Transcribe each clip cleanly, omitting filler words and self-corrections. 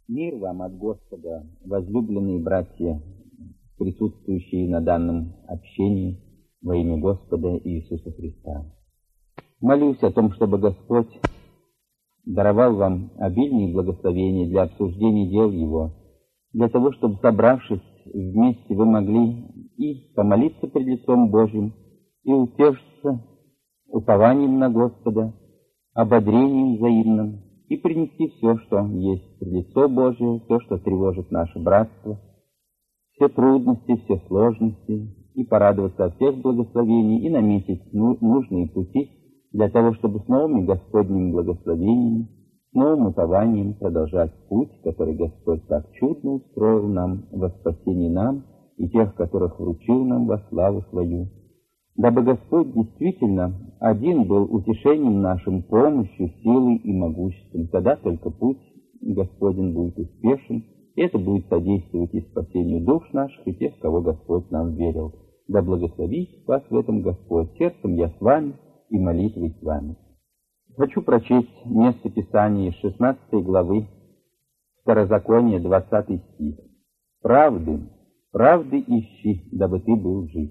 Мир вам от Господа, возлюбленные братья, присутствующие на данном общении во имя Господа Иисуса Христа. Молюсь о том, чтобы Господь даровал вам обильные благословения для обсуждения дел Его, для того, чтобы, собравшись вместе, вы могли и помолиться пред лицом Божьим, и утешиться упованием на Господа, ободрением взаимным, и принести все, что есть пред лицо Божие, все, что тревожит наше братство, все трудности, все сложности, и порадоваться от всех благословений, и наметить нужные пути для того, чтобы с новыми Господними благословениями, с новым упованием продолжать путь, который Господь так чудно устроил нам во спасение нам и тех, которых вручил нам во славу свою. Дабы Господь действительно один был утешением нашим, помощью, силой и могуществом. Тогда только путь Господень будет успешен, и это будет содействовать и спасению душ наших, и тех, кого Господь нам верил. Да благословит вас в этом Господь. Сердцем я с вами и молитвой с вами. Хочу прочесть место Писания из 16 главы Второзакония, 20 стих. «Правды ищи, дабы ты был жив».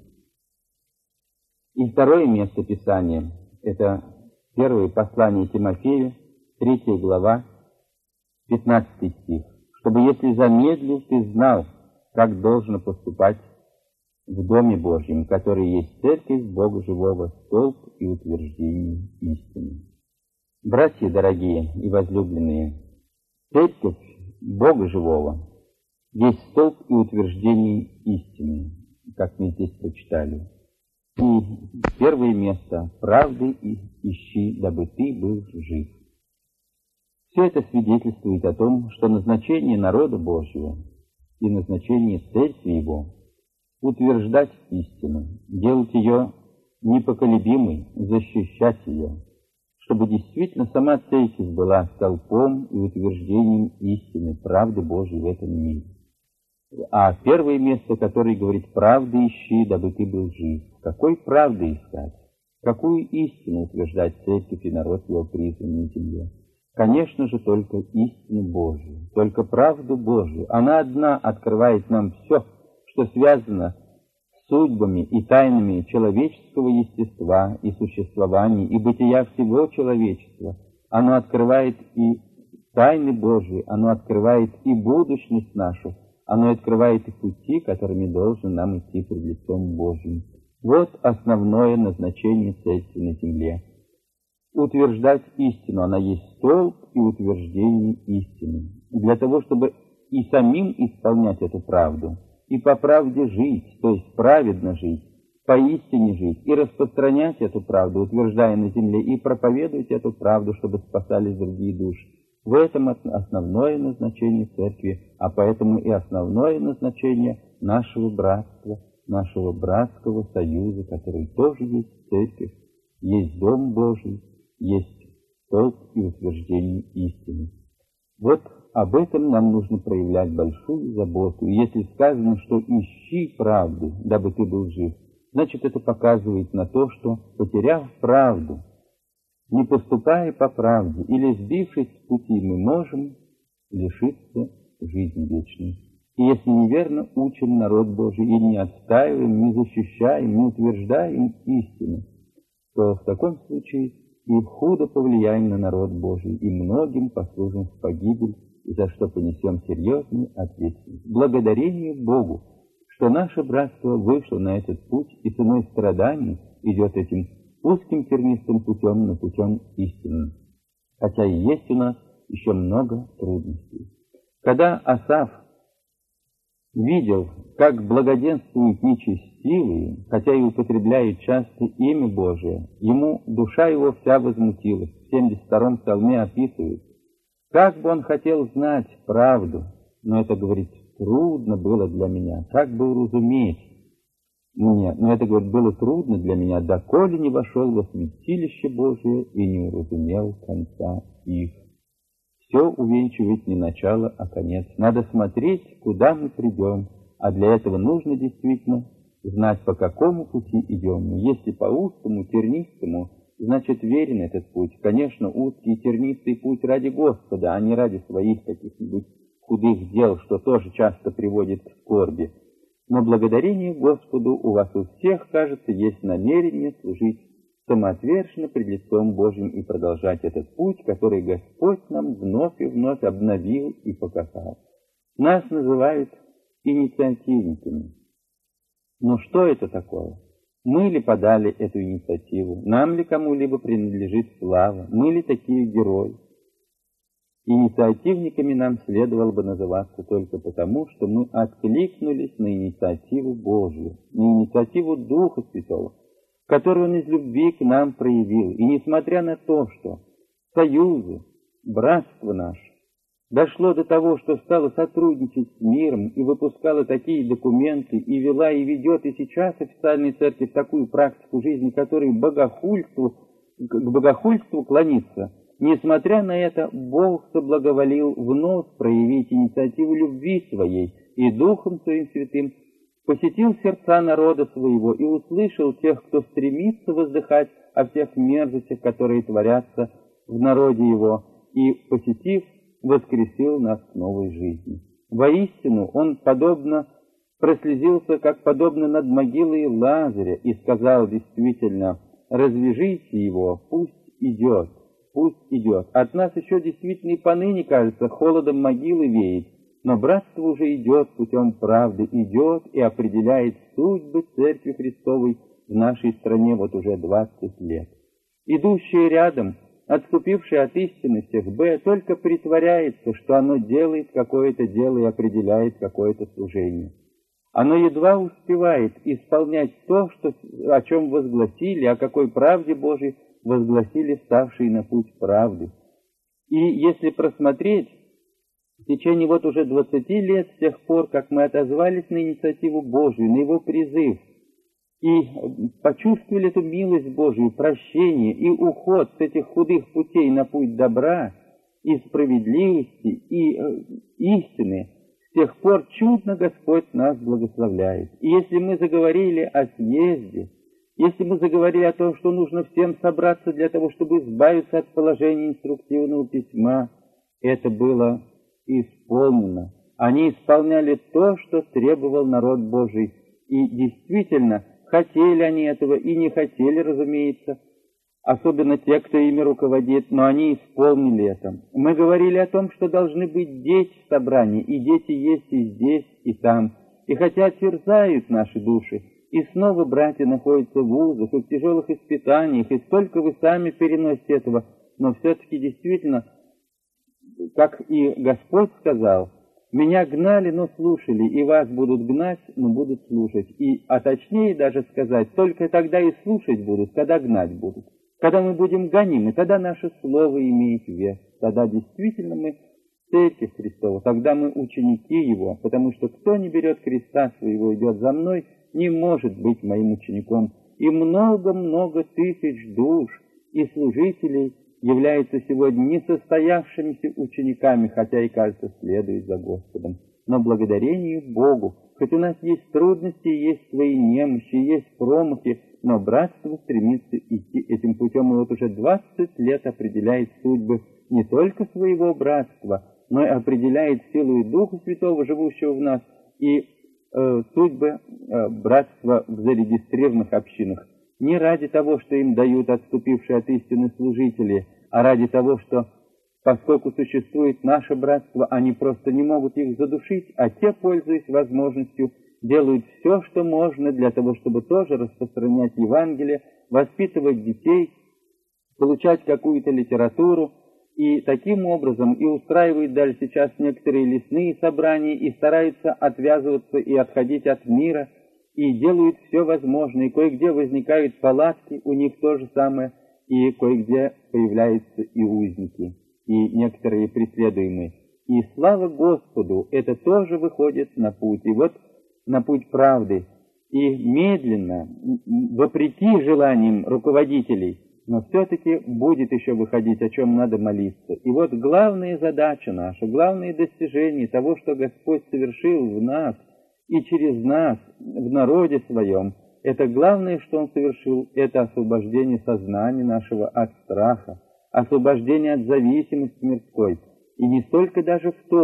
И второе место Писания – это первое послание Тимофею, 3 глава, 15 стих. «Чтобы, если замедлил, ты знал, как должно поступать в Доме Божьем, который есть церковь Бога живого, столб и утверждение истины». Братья дорогие и возлюбленные, церковь Бога живого есть столб и утверждение истины, как мы здесь прочитали. И первое место – правды ищи, дабы ты был жив. Все это свидетельствует о том, что назначение народа Божьего и назначение церкви Его – утверждать истину, делать ее непоколебимой, защищать ее, чтобы действительно сама церковь была столпом и утверждением истины, правды Божьей в этом мире. А первое место, которое говорит «правды ищи, дабы ты был жив». Какой правды искать? Какую истину утверждать церковь и народ его призван на земле? Конечно же, только истину Божию, только правду Божию. Она одна открывает нам все, что связано с судьбами и тайнами человеческого естества и существования, и бытия всего человечества. Оно открывает и тайны Божии, оно открывает и будущность нашу, оно открывает и пути, которыми должен нам идти пред лицом Божьим. Вот основное назначение церкви на земле. Утверждать истину, она есть столб и утверждение истины. Для того, чтобы и самим исполнять эту правду, и по правде жить, то есть праведно жить, поистине жить, и распространять эту правду, утверждая на земле, и проповедовать эту правду, чтобы спасались другие души. В этом основное назначение церкви, а поэтому и основное назначение нашего братства, нашего братского союза, который тоже есть церковь, есть Дом Божий, есть столб и утверждение истины. Вот об этом нам нужно проявлять большую заботу. И если сказано, что ищи правду, дабы ты был жив, значит, это показывает на то, что, потеряв правду, не поступая по правде или сбившись с пути, мы можем лишиться жизни вечной. И если неверно учим народ Божий и не отстаиваем, не защищаем, не утверждаем истину, то в таком случае и худо повлияем на народ Божий, и многим послужим в погибель, за что понесем серьезную ответственность. Благодарение Богу, что наше братство вышло на этот путь и ценой страданий идет этим узким тернистым путем, но путем истинным. Хотя и есть у нас еще много трудностей. Когда Асаф видел, как благоденствуют нечестивые, хотя и употребляют часто имя Божие, ему душа его вся возмутилась. В 72-м псалме описывает, как бы он хотел знать правду, но это, говорит, трудно было для меня, как бы уразуметь мне, но это, говорит, было трудно для меня, доколе не вошел во святилище Божие и не уразумел конца их. Все увенчивает не начало, а конец. Надо смотреть, куда мы придем, а для этого нужно действительно знать, по какому пути идем. Но если по узкому, тернистому, значит, верен этот путь. Конечно, узкий, тернистый путь ради Господа, а не ради своих каких-нибудь худых дел, что тоже часто приводит к скорби. Но благодарение Господу у вас у всех, кажется, есть намерение служить самоотверженно пред лицом Божьим и продолжать этот путь, который Господь нам вновь и вновь обновил и показал. Нас называют инициативниками. Но что это такое? Мы ли подали эту инициативу? Нам ли кому-либо принадлежит слава? Мы ли такие герои? Инициативниками нам следовало бы называться только потому, что мы откликнулись на инициативу Божью, на инициативу Духа Святого, которую Он из любви к нам проявил. И несмотря на то, что союзы, братство наше дошло до того, что стало сотрудничать с миром и выпускало такие документы, и вела, и ведет и сейчас официальная церковь такую практику жизни, которая к богохульству клонится, несмотря на это, Бог соблаговолил вновь проявить инициативу любви своей и Духом Своим Святым посетил сердца народа своего и услышал тех, кто стремится воздыхать о всех мерзостях, которые творятся в народе его, и, посетив, воскресил нас к новой жизни. Воистину, Он прослезился, как подобно над могилой Лазаря, и сказал действительно: «Развяжите его, пусть идет, пусть идет». От нас еще действительно и поныне, кажется, холодом могилы веет, но братство уже идет путем правды, идет и определяет судьбы Церкви Христовой в нашей стране вот уже 20 лет. Идущие рядом, отступивший от истины всех только притворяется, что оно делает какое-то дело и определяет какое-то служение. Оно едва успевает исполнять то, о чем возгласили, о какой правде Божией возгласили ставшие на путь правды. И если просмотреть, в течение вот уже 20 лет с тех пор, как мы отозвались на инициативу Божию, на Его призыв, и почувствовали эту милость Божию, прощение и уход с этих худых путей на путь добра и справедливости и истины, с тех пор чудно Господь нас благословляет. И если мы заговорили о съезде, если мы заговорили о том, что нужно всем собраться для того, чтобы избавиться от положения инструктивного письма, это было исполнено. Они исполняли то, что требовал народ Божий. И действительно, хотели они этого и не хотели, разумеется, особенно те, кто ими руководит, но они исполнили это. Мы говорили о том, что должны быть дети в собрании, и дети есть и здесь, и там. И хотя терзают наши души, и снова братья находятся в узах и в тяжелых испытаниях, и сколько вы сами переносите этого, но все-таки действительно, как и Господь сказал: «Меня гнали, но слушали, и вас будут гнать, но будут слушать». А точнее даже сказать, только тогда и слушать будут, когда гнать будут. Когда мы будем гонимы, тогда наше слово имеет вес. Тогда действительно мы Церковь Христова, тогда мы ученики Его, потому что кто не берет креста своего, идет за мной, не может быть моим учеником. И много-много тысяч душ и служителей являются сегодня несостоявшимися учениками, хотя и, кажется, следуют за Господом. Но благодарение Богу, хоть у нас есть трудности, есть свои немощи, есть промахи, но братство стремится идти этим путем, и вот уже 20 лет определяет судьбы не только своего братства, но и определяет силу и Духа Святого, живущего в нас, и судьбы братства в зарегистрированных общинах. Не ради того, что им дают отступившие от истины служители, а ради того, что, поскольку существует наше братство, они просто не могут их задушить, а те, пользуясь возможностью, делают все, что можно для того, чтобы тоже распространять Евангелие, воспитывать детей, получать какую-то литературу, и таким образом и устраивают даже сейчас некоторые лесные собрания, и стараются отвязываться и отходить от мира, и делают все возможное, и кое-где возникают палатки, у них то же самое, и кое-где появляются и узники, и некоторые преследуемые. И слава Господу, это тоже выходит на путь, и вот на путь правды, и медленно, вопреки желаниям руководителей, но все-таки будет еще выходить, о чем надо молиться. И вот главная задача наша, главное достижение того, что Господь совершил в нас и через нас, в народе своем, это главное, что Он совершил, это освобождение сознания нашего от страха, освобождение от зависимости мирской. И не столько даже в том,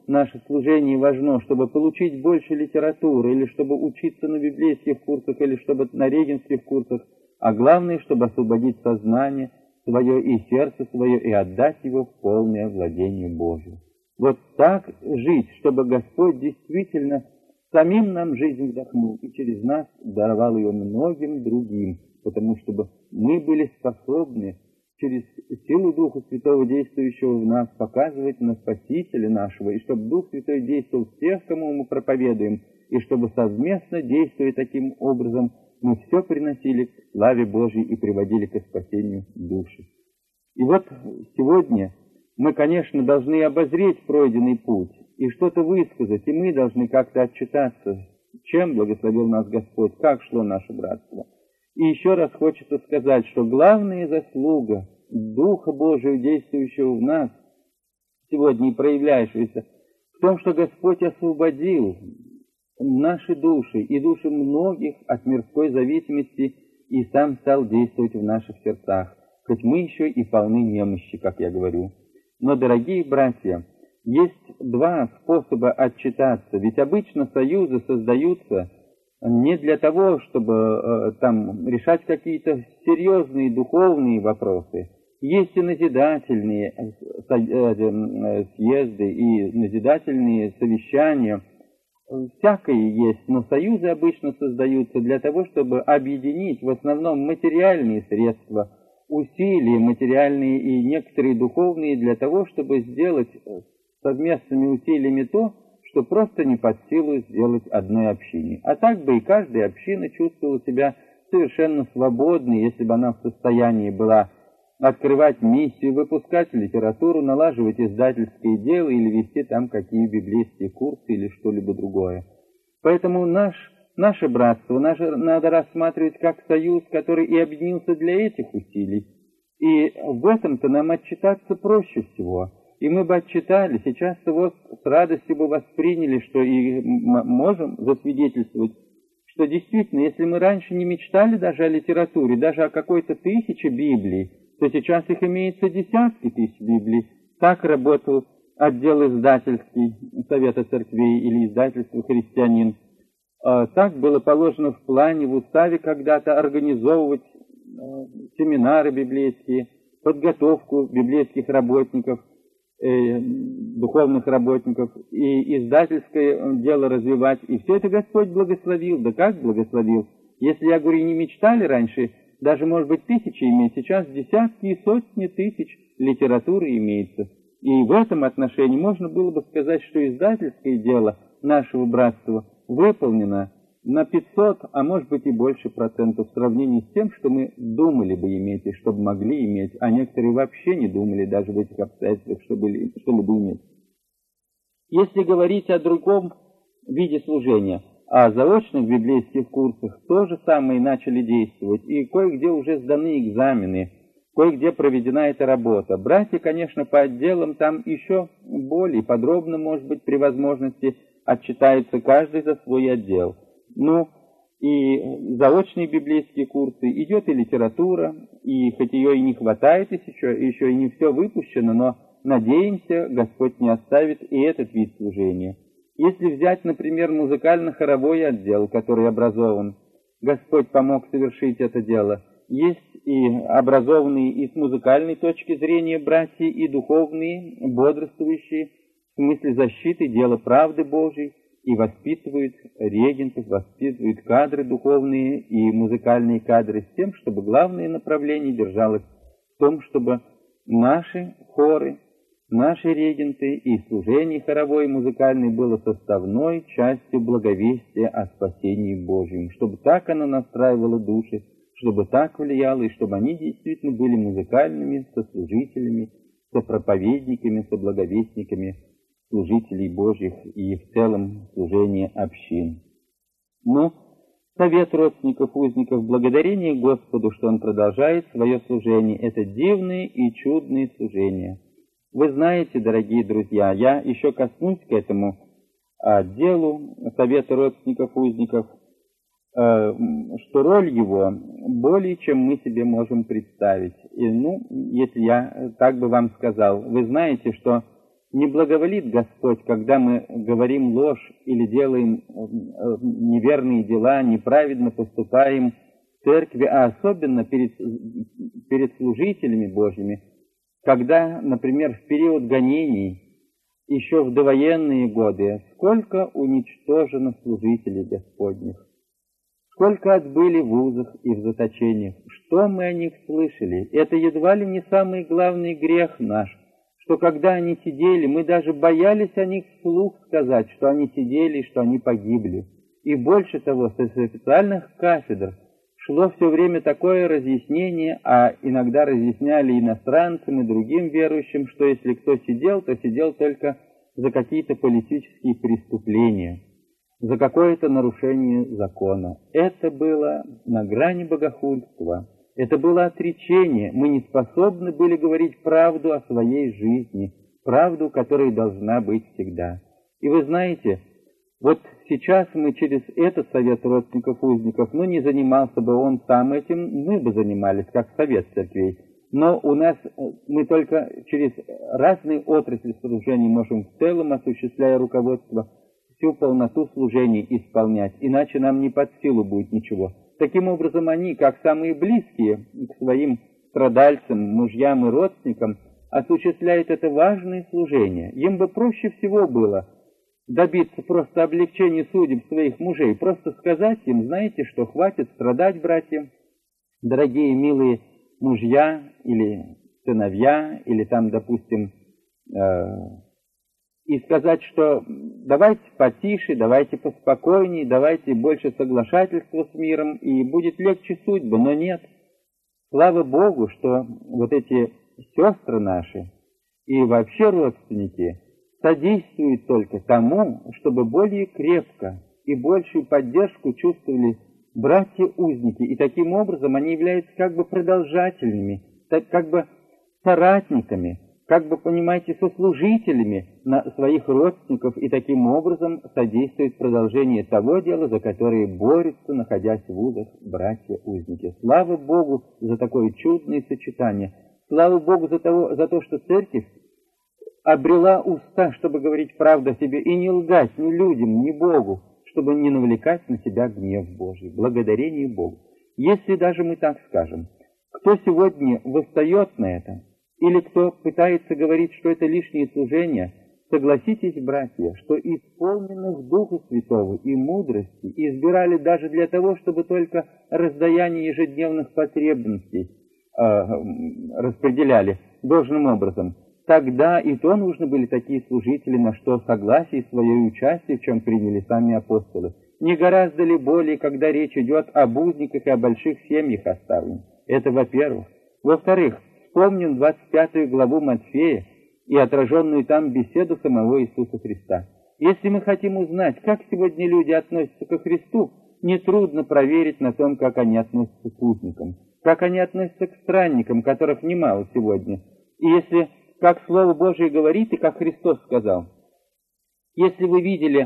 наше служение важно, чтобы получить больше литературы, или чтобы учиться на библейских курсах, или чтобы на регенских курсах, а главное, чтобы освободить сознание свое и сердце свое, и отдать его в полное владение Божие. Вот так жить, чтобы Господь действительно самим нам жизнь вдохнул и через нас даровал ее многим другим, потому чтобы мы были способны через силу Духа Святого, действующего в нас, показывать на Спасителя нашего, и чтобы Дух Святой действовал в тех, кому мы проповедуем, и чтобы совместно, действуя таким образом, мы все приносили к славе Божьей и приводили к спасению души. И вот сегодня мы, конечно, должны обозреть пройденный путь и что-то высказать, и мы должны как-то отчитаться, чем благословил нас Господь, как шло наше братство. И еще раз хочется сказать, что главная заслуга Духа Божьего, действующего в нас, сегодня и проявляющегося, в том, что Господь освободил наши души и души многих от мирской зависимости и сам стал действовать в наших сердцах, хоть мы еще и полны немощи, как я говорю. Но, дорогие братья, есть два способа отчитаться, ведь обычно союзы создаются не для того, чтобы там решать какие-то серьезные духовные вопросы. Есть и назидательные съезды, и назидательные совещания. Всякое есть, но союзы обычно создаются для того, чтобы объединить в основном материальные средства, усилия материальные и некоторые духовные для того, чтобы сделать совместными усилиями то, что просто не под силу сделать одной общине. А так бы и каждая община чувствовала себя совершенно свободной, если бы она в состоянии была открывать миссию, выпускать литературу, налаживать издательское дело или вести там какие библейские курсы или что-либо другое. Поэтому наше братство надо рассматривать как союз, который и объединился для этих усилий. И в этом-то нам отчитаться проще всего. И мы бы отчитали, сейчас-то вот с радостью бы восприняли, что и можем засвидетельствовать, что действительно, если мы раньше не мечтали даже о литературе, даже о какой-то 1000 Библий, то сейчас их имеется десятки тысяч Библий. Так работал отдел издательский Совета Церквей или издательство «Христианин». Так было положено в плане, в уставе когда-то организовывать семинары библейские, подготовку библейских работников, духовных работников, и издательское дело развивать. И все это Господь благословил. Да как благословил? Если, я говорю, не мечтали раньше, даже, может быть, 1000 иметь, сейчас десятки и сотни тысяч литературы имеется. И в этом отношении можно было бы сказать, что издательское дело нашего братства выполнено на 500, а может быть и больше процентов в сравнении с тем, что мы думали бы иметь и что бы могли иметь, а некоторые вообще не думали даже в этих обстоятельствах, что-либо иметь. Если говорить о другом виде служения, о заочных библейских курсах, то же самое начали действовать, и кое-где уже сданы экзамены, кое-где проведена эта работа. Братья, конечно, по отделам там еще более подробно, может быть, при возможности отчитается каждый за свой отдел. Ну, и заочные библейские курсы, идет и литература, и хоть ее и не хватает еще и не все выпущено, но, надеемся, Господь не оставит и этот вид служения. Если взять, например, музыкально-хоровой отдел, который образован, Господь помог совершить это дело. Есть и образованные и с музыкальной точки зрения братья, и духовные, бодрствующие, в смысле защиты дела правды Божьей, и воспитывают регентов, воспитывают кадры духовные и музыкальные кадры с тем, чтобы главное направление держалось в том, чтобы наши хоры, наши регенты и служение хоровое и музыкальное было составной частью благовестия о спасении Божьем, чтобы так оно настраивало души, чтобы так влияло, и чтобы они действительно были музыкальными сослужителями, сопроповедниками, соблаговестниками служителей Божьих и в целом служения общин. Но совет родственников узников, благодарение Господу, что Он продолжает свое служение, это дивное и чудное служение. Вы знаете, дорогие друзья, я еще коснусь к этому делу совета родственников узников, что роль его более, чем мы себе можем представить. И, если я так бы вам сказал, вы знаете, что Не благоволит Господь, когда мы говорим ложь или делаем неверные дела, неправедно поступаем в церкви, а особенно перед служителями Божьими, когда, например, в период гонений, еще в довоенные годы, сколько уничтожено служителей Господних, сколько отбыли в вузах и в заточениях, что мы о них слышали. Это едва ли не самый главный грех наш, что когда они сидели, мы даже боялись о них вслух сказать, что они сидели, что они погибли. И больше того, с официальных кафедр шло все время такое разъяснение, а иногда разъясняли иностранцам и другим верующим, что если кто сидел, то сидел только за какие-то политические преступления, за какое-то нарушение закона. Это было на грани богохульства. Это было отречение. Мы не способны были говорить правду о своей жизни, правду, которая должна быть всегда. И вы знаете, вот сейчас мы через этот совет родственников-узников, не занимался бы он сам этим, мы бы занимались, как совет церквей. Но у нас мы только через разные отрасли служения можем в целом, осуществляя руководство, всю полноту служений исполнять, иначе нам не под силу будет ничего. Таким образом, они, как самые близкие к своим страдальцам, мужьям и родственникам, осуществляют это важное служение. Им бы проще всего было добиться просто облегчения судеб своих мужей, просто сказать им, знаете что, хватит страдать, братья, дорогие, милые мужья или сыновья, или там, допустим, и сказать, что давайте потише, давайте поспокойнее, давайте больше соглашательства с миром, и будет легче судьба. Но нет. Слава Богу, что вот эти сестры наши и вообще родственники содействуют только тому, чтобы более крепко и большую поддержку чувствовали братья-узники. И таким образом они являются как бы продолжательными, как бы соратниками, как бы, понимаете, сослужителями на своих родственников, и таким образом содействует продолжению того дела, за которое борются, находясь в вузах, братья-узники. Слава Богу за такое чудное сочетание. Слава Богу за то, что церковь обрела уста, чтобы говорить правду о себе, и не лгать ни людям, ни Богу, чтобы не навлекать на себя гнев Божий. Благодарение Богу. Если даже мы так скажем, кто сегодня восстает на это, или кто пытается говорить, что это лишнее служение, согласитесь, братья, что исполненных Духа Святого и мудрости избирали даже для того, чтобы только раздаяние ежедневных потребностей распределяли должным образом. Тогда и то нужны были такие служители, на что согласие свое и участие, в чем приняли сами апостолы. Не гораздо ли более, когда речь идет об узниках и о больших семьях оставленных? Это во-первых. Во-вторых, вспомним 25 главу Матфея и отраженную там беседу самого Иисуса Христа. Если мы хотим узнать, как сегодня люди относятся ко Христу, нетрудно проверить на том, как они относятся к узникам, как они относятся к странникам, которых немало сегодня. И если, как Слово Божие говорит, и как Христос сказал, если вы видели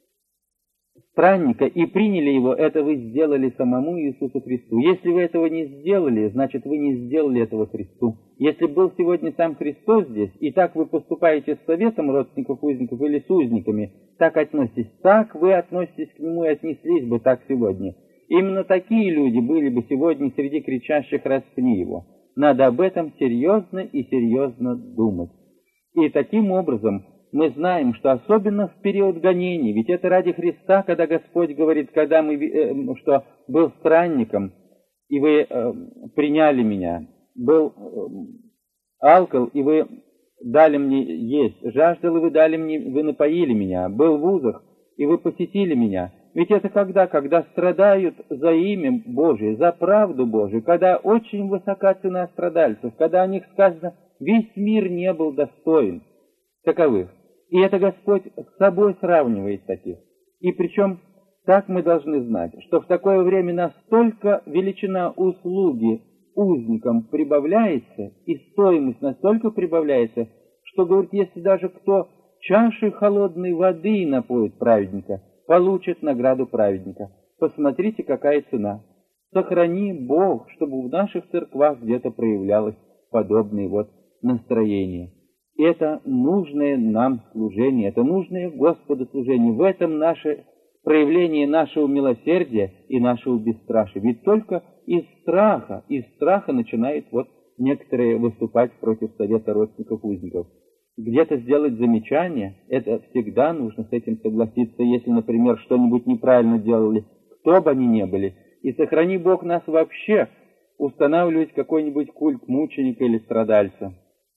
странника и приняли его, это вы сделали самому Иисусу Христу. Если вы этого не сделали, значит, вы не сделали этого Христу. Если был сегодня сам Христос здесь, и так вы поступаете с советом родственников, узников или с узниками, так относитесь, так вы относитесь к нему и отнеслись бы так сегодня. Именно такие люди были бы сегодня среди кричащих «распни его». Надо об этом серьезно и серьезно думать. И таким образом мы знаем, что особенно в период гонений, ведь это ради Христа, когда Господь говорит, что был странником, и вы приняли меня, был алкал, и вы дали мне есть, жаждал, и вы дали мне, вы напоили меня, был в вузах, и вы посетили меня. Ведь это когда страдают за имя Божие, за правду Божию, когда очень высока цена страдальцев, когда о них сказано, весь мир не был достоин таковых. И это Господь с собой сравнивает таких. И причем так мы должны знать, что в такое время настолько величина услуги узникам прибавляется, и стоимость настолько прибавляется, что, говорит, если даже кто чашей холодной воды напоит праведника, получит награду праведника. Посмотрите, какая цена. Сохрани Бог, чтобы в наших церквах где-то проявлялось подобное настроение. Это нужное нам служение, это нужное Господу служение. В этом наше проявление нашего милосердия и нашего бесстрашия. Ведь только из страха начинают вот некоторые выступать против совета родственников узников. Где-то сделать замечание, это всегда нужно с этим согласиться, если, например, что-нибудь неправильно делали, кто бы они ни были. И сохрани Бог нас вообще устанавливать какой-нибудь культ мученика или страдальца.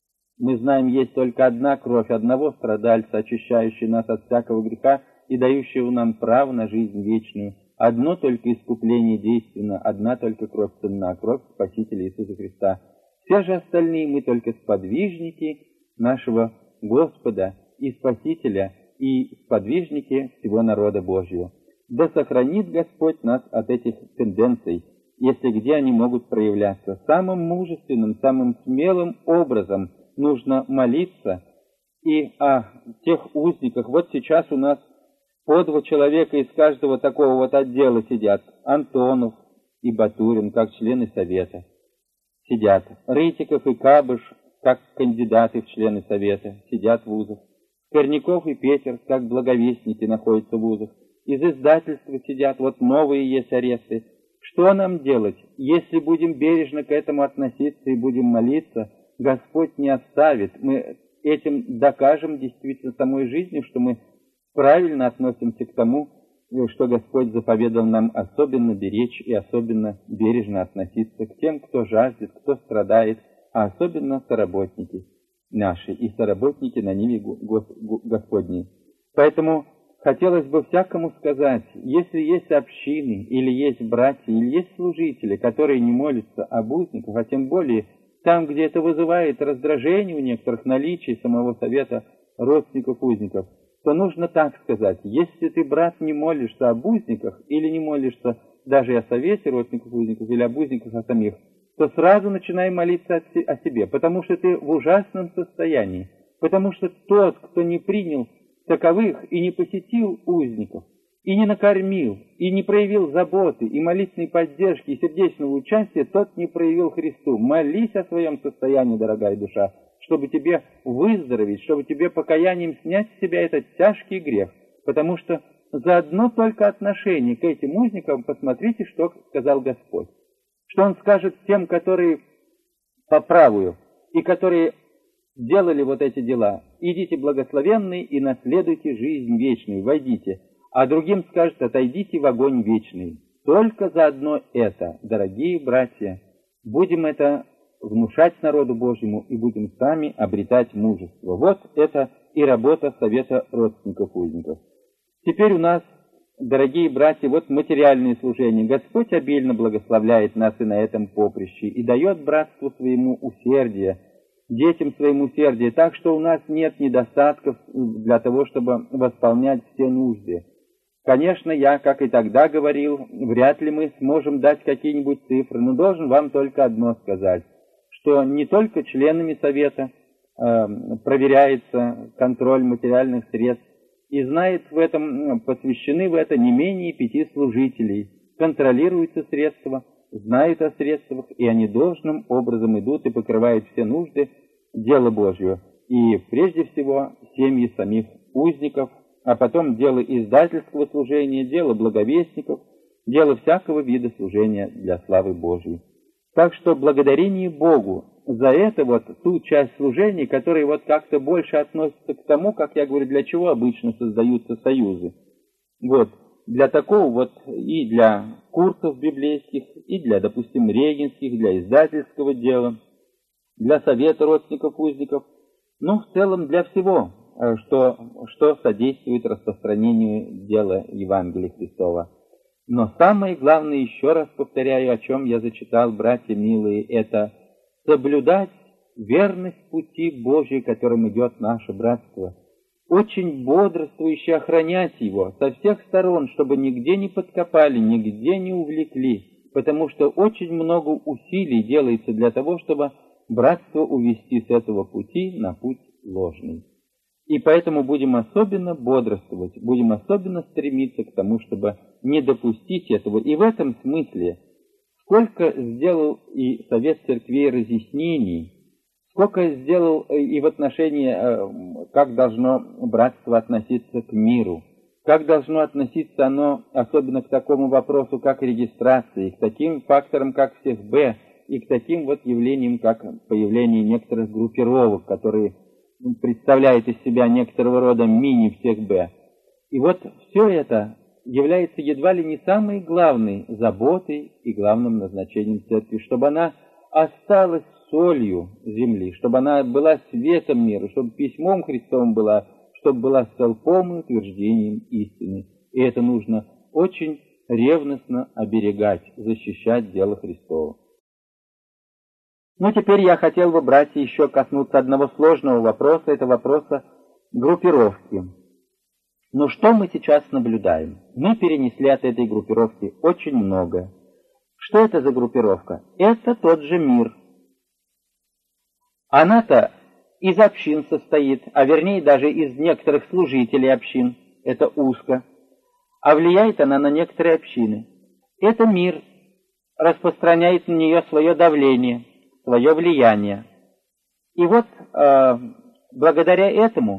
Мы знаем, есть только одна кровь одного страдальца, очищающая нас от всякого греха и дающего нам право на жизнь вечную. Одно только искупление действенно, одна только кровь ценна, кровь Спасителя Иисуса Христа. Все же остальные мы только сподвижники нашего Господа и Спасителя, и сподвижники всего народа Божьего. Да сохранит Господь нас от этих тенденций, если где они могут проявляться. Самым мужественным, самым смелым образом нужно молиться и о тех узниках. Вот сейчас у нас по 2 человека из каждого такого вот отдела сидят. Антонов и Батурин, как члены совета, сидят. Рытиков и Кабыш, как кандидаты в члены совета, сидят в вузах. Корняков и Петер, как благовестники, находятся в вузах. Из издательства сидят, вот новые есть аресты. Что нам делать? Если будем бережно к этому относиться и будем молиться, Господь не оставит. Мы этим докажем действительно самой жизнью, что мы правильно относимся к тому, что Господь заповедал нам особенно беречь и особенно бережно относиться к тем, кто жаждет, кто страдает, а особенно соработники наши и соработники на ниве Господней. Поэтому хотелось бы всякому сказать, если есть общины, или есть братья, или есть служители, которые не молятся об узниках, а тем более там, где это вызывает раздражение у некоторых наличий самого совета родственников-узников, то нужно так сказать: если ты, брат, не молишься об узниках, или не молишься даже о совете родственников-узников, или об узниках о самих, то сразу начинай молиться о себе, потому что ты в ужасном состоянии, потому что тот, кто не принял таковых и не посетил узников, и не накормил, и не проявил заботы, и молитвенной поддержки, и сердечного участия, тот не проявил Христу. Молись о своем состоянии, дорогая душа, чтобы тебе выздороветь, чтобы тебе покаянием снять с себя этот тяжкий грех. Потому что за одно только отношение к этим узникам посмотрите, что сказал Господь. Что Он скажет тем, которые по правую, и которые делали вот эти дела: идите благословенные и наследуйте жизнь вечную, войдите. А другим скажет: отойдите в огонь вечный. Только за одно это, дорогие братья, будем это внушать народу Божьему и будем сами обретать мужество. Вот это и работа совета родственников-узников. Теперь у нас, дорогие братья, вот материальные служения. Господь обильно благословляет нас и на этом поприще, и дает братству своему усердие, детям своим усердие, так что у нас нет недостатков для того, чтобы восполнять все нужды. Конечно, я, как и тогда говорил, вряд ли мы сможем дать какие-нибудь цифры, но должен вам только одно сказать, что не только членами совета проверяется контроль материальных средств, и знает в этом, посвящены в это не менее 5 служителей, контролируются средства, знают о средствах, и они должным образом идут и покрывают все нужды дела Божьего, и прежде всего семьи самих узников, а потом дело издательского служения, дело благовестников, дело всякого вида служения для славы Божьей. Так что благодарение Богу за это вот ту часть служения, которая вот как-то больше относится к тому, как я говорю, для чего обычно создаются союзы. Вот, для такого вот и для курсов библейских, и для, допустим, регенских, для издательского дела, для совета родственников-узников, ну, в целом для всего, что содействует распространению дела Евангелия Христова. Но самое главное, еще раз повторяю, о чем я зачитал, братья милые, это соблюдать верность пути Божьей, которым идет наше братство, очень бодрствующе охранять его со всех сторон, чтобы нигде не подкопали, нигде не увлекли, потому что очень много усилий делается для того, чтобы братство увести с этого пути на путь ложный. И поэтому будем особенно бодрствовать, будем особенно стремиться к тому, чтобы не допустить этого. И в этом смысле, сколько сделал и Совет Церквей разъяснений, сколько сделал и в отношении, как должно братство относиться к миру, как должно относиться оно особенно к такому вопросу, как регистрация, к таким факторам, как всех Б, и к таким вот явлениям, как появление некоторых группировок, которые представляют из себя некоторого рода мини всех Б. И вот все это является едва ли не самой главной заботой и главным назначением церкви, чтобы она осталась солью земли, чтобы она была светом мира, чтобы письмом Христовым была, чтобы была столпом и утверждением истины. И это нужно очень ревностно оберегать, защищать дело Христово. Ну, теперь я хотел бы, братья, еще коснуться одного сложного вопроса, это вопроса группировки. Но что мы сейчас наблюдаем? Мы перенесли от этой группировки очень многое. Что это за группировка? Это тот же мир. Она-то из общин состоит, а вернее даже из некоторых служителей общин. Это узко. А влияет она на некоторые общины. Это мир распространяет на нее свое давление, свое влияние. И вот благодаря этому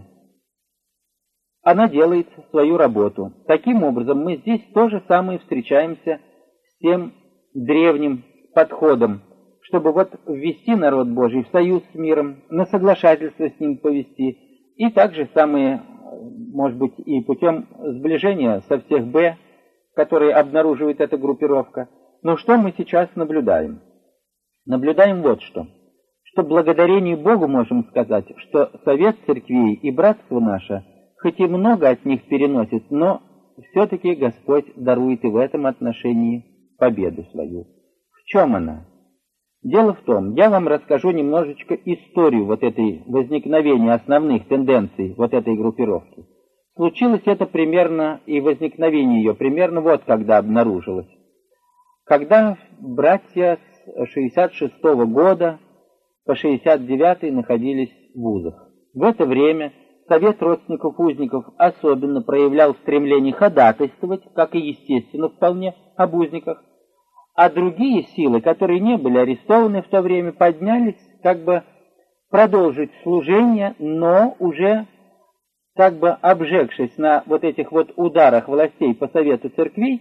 она делает свою работу. Таким образом, мы здесь то же самое встречаемся с тем древним подходом, чтобы вот ввести народ Божий в союз с миром, на соглашательство с ним повести, и также самые, может быть, и путем сближения со всех Б, которые обнаруживает эта группировка. Но что мы сейчас наблюдаем? Наблюдаем вот что благодарение Богу можем сказать, что совет церквей и братство наше, хоть и много от них переносит, но все-таки Господь дарует и в этом отношении победу свою. В чем она? Дело в том, я вам расскажу немножечко историю вот этой возникновения основных тенденций вот этой группировки. Случилось это примерно, и возникновение ее примерно вот когда обнаружилось. Когда братья с 66 года по 69 находились в вузах. В это время Совет родственников узников особенно проявлял стремление ходатайствовать, как и естественно вполне, об узниках, а другие силы, которые не были арестованы в то время, поднялись как бы продолжить служение, но уже как бы обжегшись на вот этих вот ударах властей по совету церквей,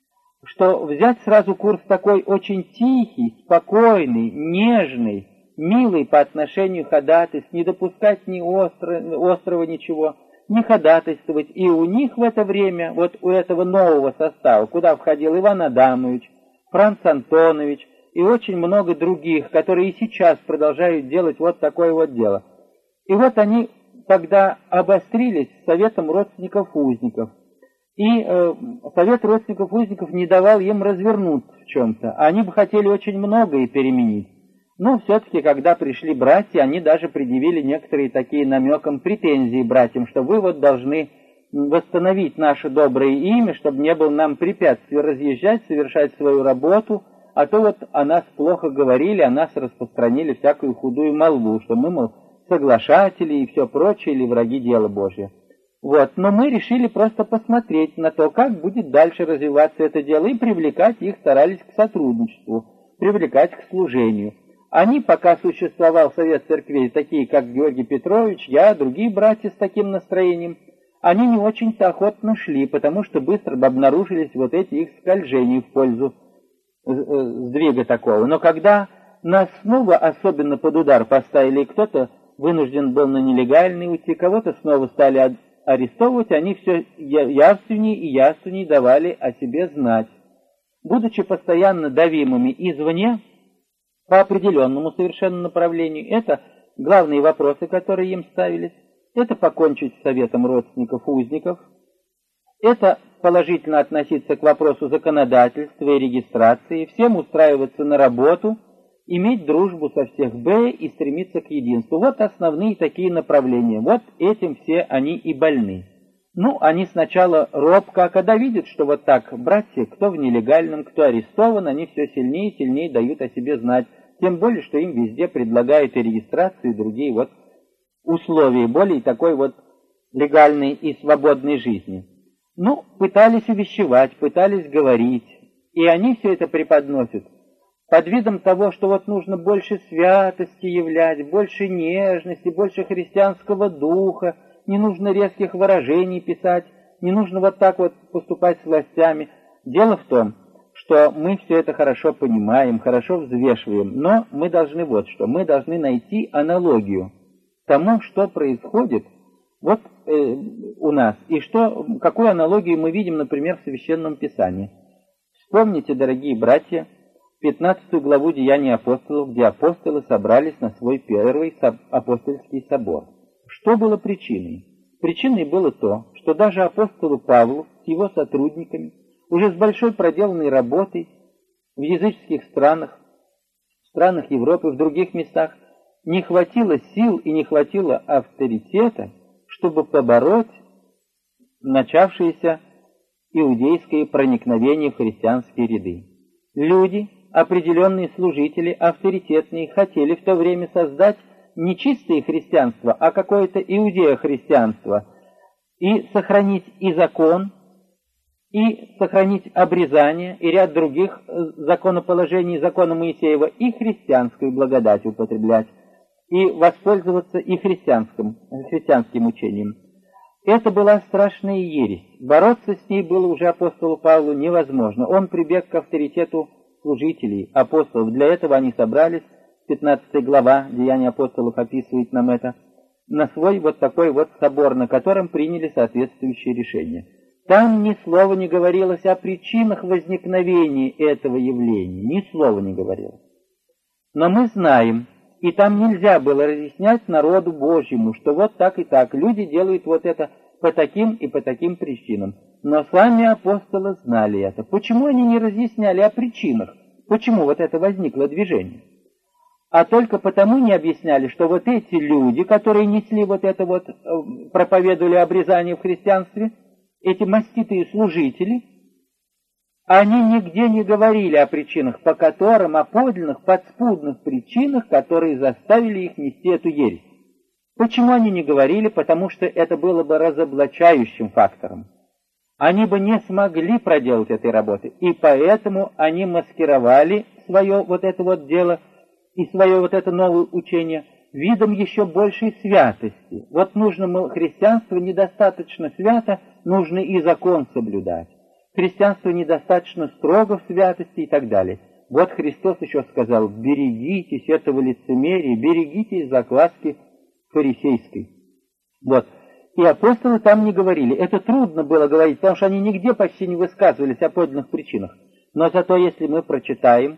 что взять сразу курс такой очень тихий, спокойный, нежный, милый по отношению ходатайств, не допускать ни острого ничего, не ходатайствовать. И у них в это время, вот у этого нового состава, куда входил Иван Адамович, Франц Антонович и очень много других, которые и сейчас продолжают делать вот такое вот дело. И вот они тогда обострились с Советом родственников узников. И Совет родственников узников не давал им развернуться в чем-то. Они бы хотели очень многое переменить. Но все-таки, когда пришли братья, они даже предъявили некоторые такие намеком претензии братьям, что вы вот должны восстановить наше доброе имя, чтобы не было нам препятствий разъезжать, совершать свою работу, а то вот о нас плохо говорили, о нас распространили всякую худую молву, что мы, мол, соглашатели и все прочее, или враги дела Божия. Вот, но мы решили просто посмотреть на то, как будет дальше развиваться это дело, и привлекать их старались к сотрудничеству, привлекать к служению. Они, пока существовал Совет Церквей, такие как Георгий Петрович, я, другие братья с таким настроением, они не очень-то охотно шли, потому что быстро бы обнаружились вот эти их скольжения в пользу сдвига такого. Но когда нас снова особенно под удар поставили, и кто-то вынужден был на нелегальный уйти, кого-то снова стали арестовывать, они все явственнее и явственнее давали о себе знать. Будучи постоянно давимыми извне, по определенному совершенно направлению, это главные вопросы, которые им ставились, это покончить с Советом родственников узников, это положительно относиться к вопросу законодательства и регистрации, всем устраиваться на работу, иметь дружбу со всех Б и стремиться к единству. Вот основные такие направления. Вот этим все они и больны. Ну, они сначала робко, а когда видят, что вот так, братья, кто в нелегальном, кто арестован, они все сильнее и сильнее дают о себе знать. Тем более, что им везде предлагают и регистрацию, и другие вот условия более такой вот легальной и свободной жизни. Ну, пытались увещевать, пытались говорить, и они все это преподносят под видом того, что вот нужно больше святости являть, больше нежности, больше христианского духа, не нужно резких выражений писать, не нужно вот так вот поступать с властями. Дело в том, что мы все это хорошо понимаем, хорошо взвешиваем, но мы должны вот что, мы должны найти аналогию тому, что происходит вот у нас, и какую аналогию мы видим, например, в Священном Писании. Вспомните, дорогие братья, 15 главу Деяний апостолов, где апостолы собрались на свой первый апостольский собор. Что было причиной? Причиной было то, что даже апостолу Павлу с его сотрудниками, уже с большой проделанной работой в языческих странах, в странах Европы, в других местах, не хватило сил и не хватило авторитета, чтобы побороть начавшееся иудейское проникновение в христианские ряды. Люди, определенные служители, авторитетные, хотели в то время создать не чистое христианство, а какое-то иудеохристианство, и сохранить и закон, и сохранить обрезание, и ряд других законоположений закона Моисеева, и христианскую благодать употреблять, и воспользоваться и христианским учением. Это была страшная ересь. Бороться с ней было уже апостолу Павлу невозможно. Он прибег к авторитету служителей, апостолов. Для этого они собрались, 15 глава Деяний апостолов описывает нам это, на свой вот такой вот собор, на котором приняли соответствующие решения. Там ни слова не говорилось о причинах возникновения этого явления, ни слова не говорилось. Но мы знаем, и там нельзя было разъяснять народу Божьему, что вот так и так, люди делают вот это по таким и по таким причинам. Но сами апостолы знали это. Почему они не разъясняли о причинах? Почему вот это возникло движение? А только потому не объясняли, что вот эти люди, которые несли вот это вот, проповедовали обрезание в христианстве, эти маститые служители, они нигде не говорили о причинах, по которым, о подлинных, подспудных причинах, которые заставили их нести эту ересь. Почему они не говорили? Потому что это было бы разоблачающим фактором. Они бы не смогли проделать этой работы, и поэтому они маскировали свое вот это вот дело и свое вот это новое учение видом еще большей святости. Вот нужно христианство недостаточно свято, нужно и закон соблюдать. Христианство недостаточно строго в святости и так далее. Вот Христос еще сказал: берегитесь этого лицемерия, берегитесь закваски фарисейской. Вот. И апостолы там не говорили. Это трудно было говорить, потому что они нигде почти не высказывались о подлинных причинах. Но зато если мы прочитаем,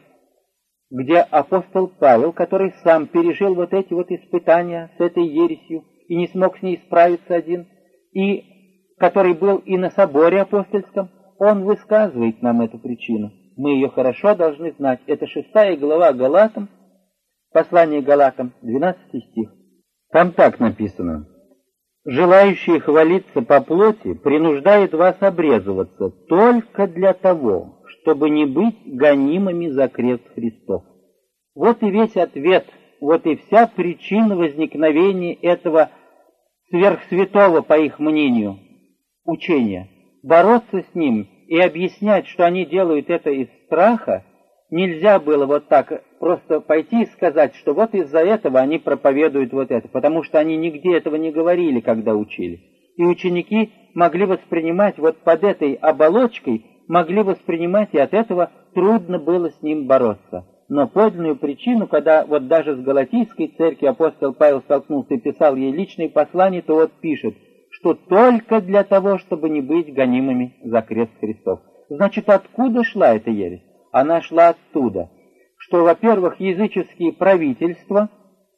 где апостол Павел, который сам пережил вот эти вот испытания с этой ересью и не смог с ней справиться один, и который был и на соборе апостольском, он высказывает нам эту причину. Мы ее хорошо должны знать. Это 6 глава Галатам, послание Галатам, 12 стих. Там так написано: «Желающий хвалиться по плоти принуждает вас обрезываться только для того, чтобы не быть гонимыми за крест Христов». Вот и весь ответ, вот и вся причина возникновения этого сверхсвятого, по их мнению, учения. Бороться с ним и объяснять, что они делают это из страха, нельзя было вот так просто пойти и сказать, что вот из-за этого они проповедуют вот это, потому что они нигде этого не говорили, когда учили. И ученики могли воспринимать вот под этой оболочкой, могли воспринимать, и от этого трудно было с ним бороться. Но подлинную причину, когда вот даже с Галатийской церкви апостол Павел столкнулся и писал ей личные послания, то вот пишет, что только для того, чтобы не быть гонимыми за крест Христов. Значит, откуда шла эта ересь? Она шла оттуда, что, во-первых, языческие правительства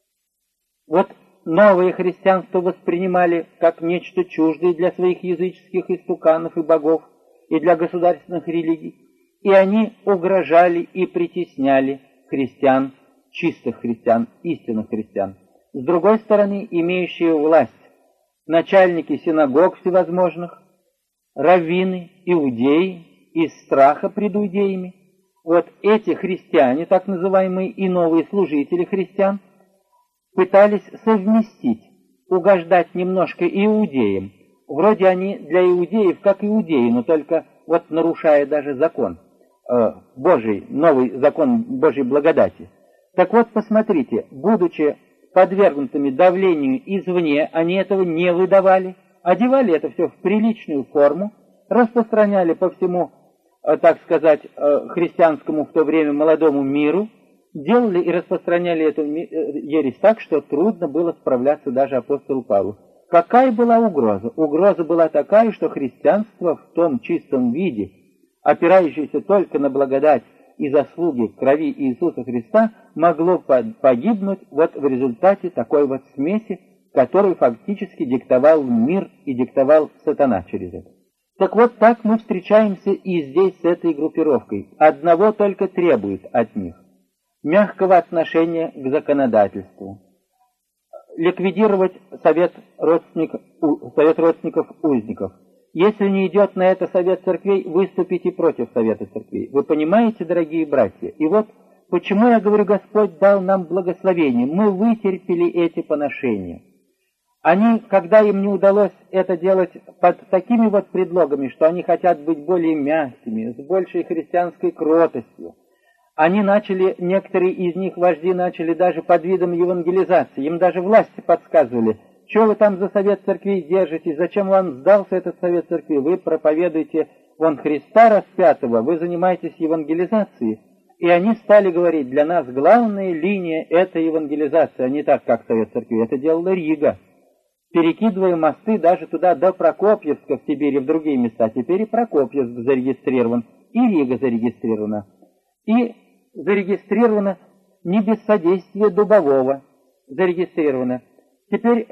вот новое христианство воспринимали как нечто чуждое для своих языческих истуканов и богов, и для государственных религий, и они угрожали и притесняли христиан, чистых христиан, истинных христиан. С другой стороны, имеющие власть, начальники синагог всевозможных, раввины, иудеи, из страха пред иудеями, вот эти христиане, так называемые и новые служители христиан, пытались совместить, угождать немножко иудеям. Вроде они для иудеев как иудеи, но только вот нарушая даже закон. Божий, новый закон Божьей благодати. Так вот, посмотрите, будучи подвергнутыми давлению извне, они этого не выдавали, одевали это все в приличную форму, распространяли по всему, так сказать, христианскому в то время молодому миру, делали и распространяли эту ересь так, что трудно было справляться даже апостолу Павлу. Какая была угроза? Угроза была такая, что христианство в том чистом виде, опирающееся только на благодать и заслуги крови Иисуса Христа, могло погибнуть вот в результате такой вот смеси, которую фактически диктовал мир и диктовал сатана через это. Так вот, так мы встречаемся и здесь с этой группировкой. Одного только требует от них – мягкого отношения к законодательству. Ликвидировать совет родственников узников. Если не идет на это совет церквей, выступите против совета церквей. Вы понимаете, дорогие братья? И вот почему я говорю, Господь дал нам благословение. Мы вытерпели эти поношения. Они, когда им не удалось это делать под такими вот предлогами, что они хотят быть более мягкими, с большей христианской кротостью, они начали, некоторые из них, вожди, начали даже под видом евангелизации. Им даже власти подсказывали, что вы там за совет церкви держитесь, зачем вам сдался этот совет церкви, вы проповедуете вон Христа распятого, вы занимаетесь евангелизацией. И они стали говорить, для нас главная линия – это евангелизация, а не так, как совет церкви. Это делала Рига, перекидывая мосты даже туда, до Прокопьевска в Сибири, в другие места. Теперь и Прокопьевск зарегистрирован, и Рига зарегистрирована. И зарегистрировано не без содействия Дубового, зарегистрировано. Теперь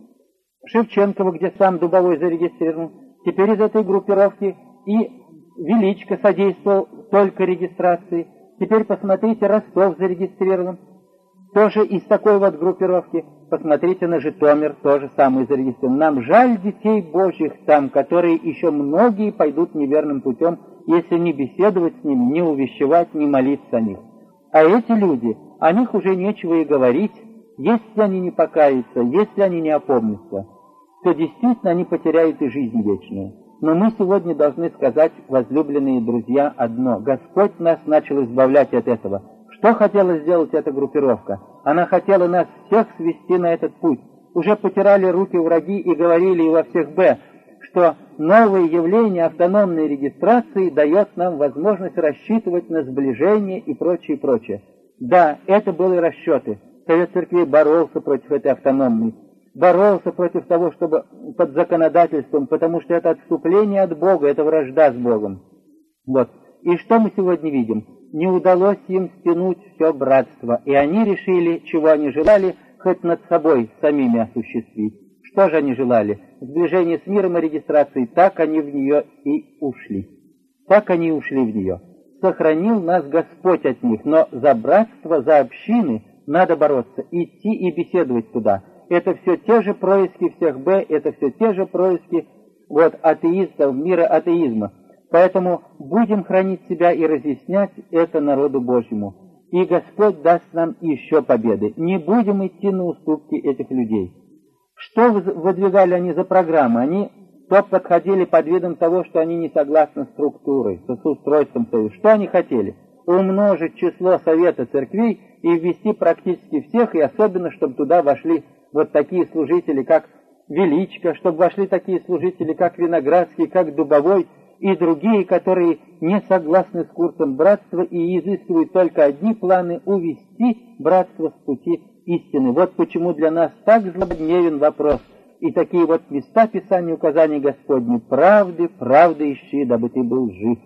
Шевченково, где сам Дубовой зарегистрирован, теперь из этой группировки и Величко содействовал только регистрации. Теперь посмотрите, Ростов зарегистрирован, тоже из такой вот группировки. Посмотрите на Житомир, тоже самый зарегистрирован. Нам жаль детей Божьих там, которые еще многие пойдут неверным путем, если не беседовать с ними, не увещевать, не молиться о них. А эти люди, о них уже нечего и говорить. Если они не покаются, если они не опомнятся, то действительно они потеряют и жизнь вечную. Но мы сегодня должны сказать, возлюбленные друзья, одно. Господь нас начал избавлять от этого. Что хотела сделать эта группировка? Она хотела нас всех свести на этот путь. Уже потирали руки враги и говорили и во всех «Б», что новое явление автономной регистрации дает нам возможность рассчитывать на сближение и прочее, прочее. Да, это были расчеты. Совет церкви боролся против этой автономной, боролся против того, чтобы под законодательством, потому что это отступление от Бога, это вражда с Богом. Вот. И что мы сегодня видим? Не удалось им стянуть все братство, и они решили, чего они желали, хоть над собой самими осуществить. Что же они желали? Сближение с миром и регистрацией. Так они в нее и ушли. Так они и ушли в нее. Сохранил нас Господь от них, но за братство, за общины надо бороться, идти и беседовать туда. Это все те же происки всех Б, это все те же происки вот, атеистов, мира атеизма. Поэтому будем хранить себя и разъяснять это народу Божьему. И Господь даст нам еще победы. Не будем идти на уступки этих людей. Что выдвигали они за программы? Они то подходили под видом того, что они не согласны с структурой, с устройством союза. Что они хотели? Умножить число совета церквей и ввести практически всех, и особенно, чтобы туда вошли вот такие служители, как Величко, чтобы вошли такие служители, как Виноградский, как Дубовой, и другие, которые не согласны с курсом братства и изыскивают только одни планы — увести братство с пути истины. Вот почему для нас так злободневен вопрос. И такие вот места Писания, указаний Господни: правды, правды ищи, дабы ты был жив.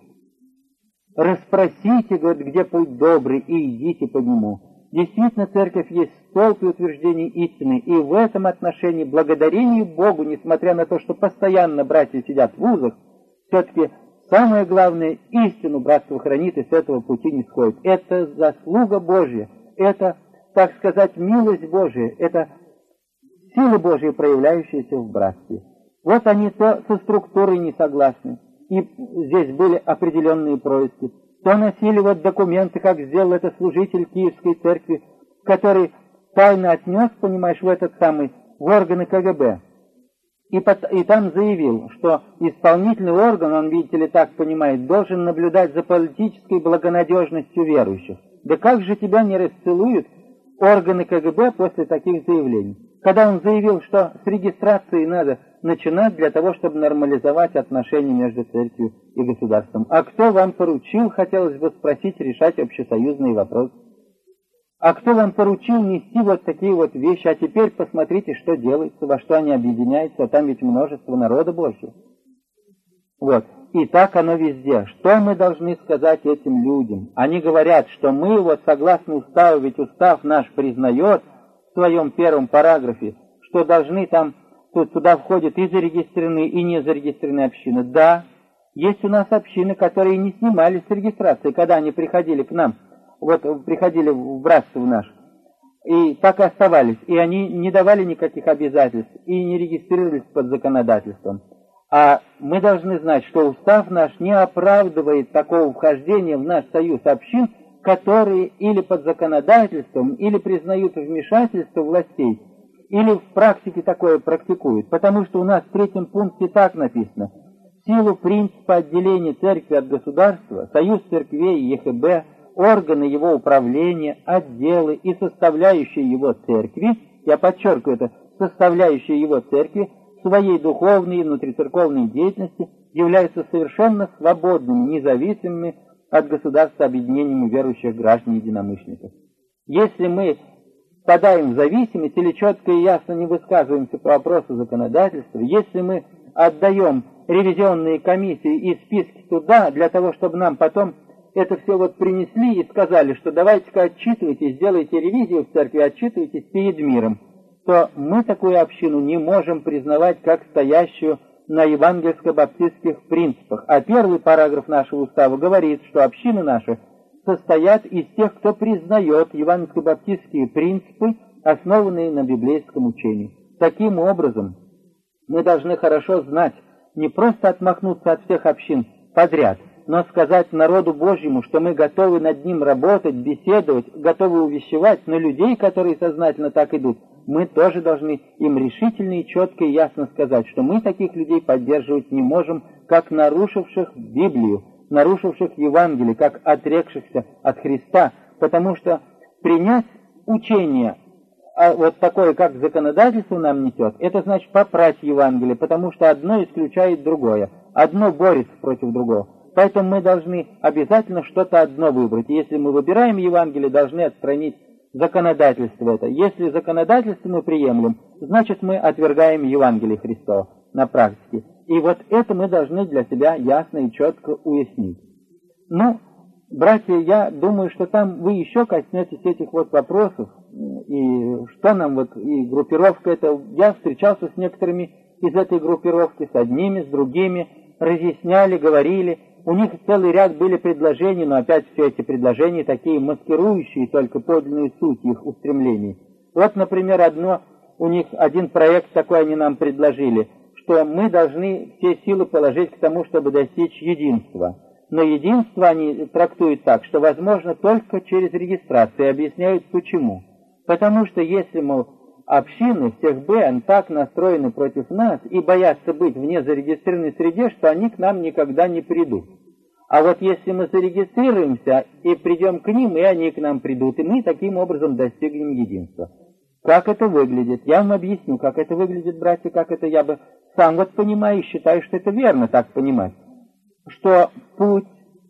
Расспросите, говорит, где путь добрый, и идите по нему. Действительно, церковь есть столб и утверждение истины, и в этом отношении благодарение Богу, несмотря на то, что постоянно братья сидят в вузах, все-таки самое главное, истину братство хранит и с этого пути не сходит. Это заслуга Божья, это, так сказать, милость Божья, это сила Божья, проявляющаяся в братстве. Вот они то со структурой не согласны, и здесь были определенные происки, то носили вот документы, как сделал это служитель Киевской церкви, который тайно отнес, понимаешь, в этот самый, в органы КГБ. и там заявил, что исполнительный орган, он, видите ли, так понимает, должен наблюдать за политической благонадежностью верующих. Да как же тебя не расцелуют органы КГБ после таких заявлений? Когда он заявил, что с регистрацией надо начинать для того, чтобы нормализовать отношения между церковью и государством. А кто вам поручил, хотелось бы спросить, решать общесоюзные вопросы? А кто вам поручил нести вот такие вот вещи? А теперь посмотрите, что делается, во что они объединяются, а там ведь множество народа Божьего. Вот. И так оно везде. Что мы должны сказать этим людям? Они говорят, что мы вот согласно уставу, ведь устав наш признает в своем первом параграфе, что должны там, туда входят и зарегистрированные, и незарегистрированные общины. Да, есть у нас общины, которые не снимались с регистрации, когда они приходили к нам, вот приходили в братство наше, и так и оставались, и они не давали никаких обязательств, и не регистрировались под законодательством. А мы должны знать, что устав наш не оправдывает такого вхождения в наш союз общин, которые или под законодательством, или признают вмешательство властей, или в практике такое практикуют. Потому что у нас в 3 пункте так написано: в силу принципа отделения церкви от государства, союз церквей ЕХБ, органы его управления, отделы и составляющие его церкви, я подчеркиваю это, составляющие его церкви, своей духовной и внутрицерковной деятельности являются совершенно свободными, независимыми от государства объединениями верующих граждан единомышленников. Если мы впадаем в зависимость или четко и ясно не высказываемся по вопросу законодательства, если мы отдаем ревизионные комиссии и списки туда, для того, чтобы нам потом это все вот принесли и сказали, что давайте-ка отчитывайтесь, сделайте ревизию в церкви, отчитывайтесь перед миром, то мы такую общину не можем признавать как стоящую на евангельско-баптистских принципах. А первый параграф нашего устава говорит, что общины наши состоят из тех, кто признает евангельско-баптистские принципы, основанные на библейском учении. Таким образом, мы должны хорошо знать, не просто отмахнуться от всех общин подряд, но сказать народу Божьему, что мы готовы над ним работать, беседовать, готовы увещевать, но людей, которые сознательно так идут, мы тоже должны им решительно и четко и ясно сказать, что мы таких людей поддерживать не можем, как нарушивших Библию, нарушивших Евангелие, как отрекшихся от Христа, потому что принять учение вот такое, как законодательство нам несет, это значит попрать Евангелие, потому что одно исключает другое, одно борется против другого. Поэтому мы должны обязательно что-то одно выбрать. Если мы выбираем Евангелие, должны отстранить законодательство это. Если законодательство мы приемлем, значит мы отвергаем Евангелие Христова на практике. И вот это мы должны для себя ясно и четко уяснить. Ну, братья, я думаю, что там вы еще коснетесь этих вот вопросов. И что нам вот, и группировка это, я встречался с некоторыми из этой группировки, с одними, с другими, разъясняли, говорили. У них целый ряд были предложений, но опять все эти предложения такие маскирующие только подлинную суть их устремлений. Вот, например, у них один проект такой они нам предложили, что мы должны все силы положить к тому, чтобы достичь единства. Но единство они трактуют так, что возможно только через регистрацию, и объясняют почему. Потому что если, мол, общины всех БН так настроены против нас и боятся быть в незарегистрированной среде, что они к нам никогда не придут. А вот если мы зарегистрируемся и придем к ним, и они к нам придут, и мы таким образом достигнем единства. Как это выглядит? Я вам объясню, как это выглядит, братья, как это я бы сам вот понимаю и считаю, что это верно так понимать. Что путь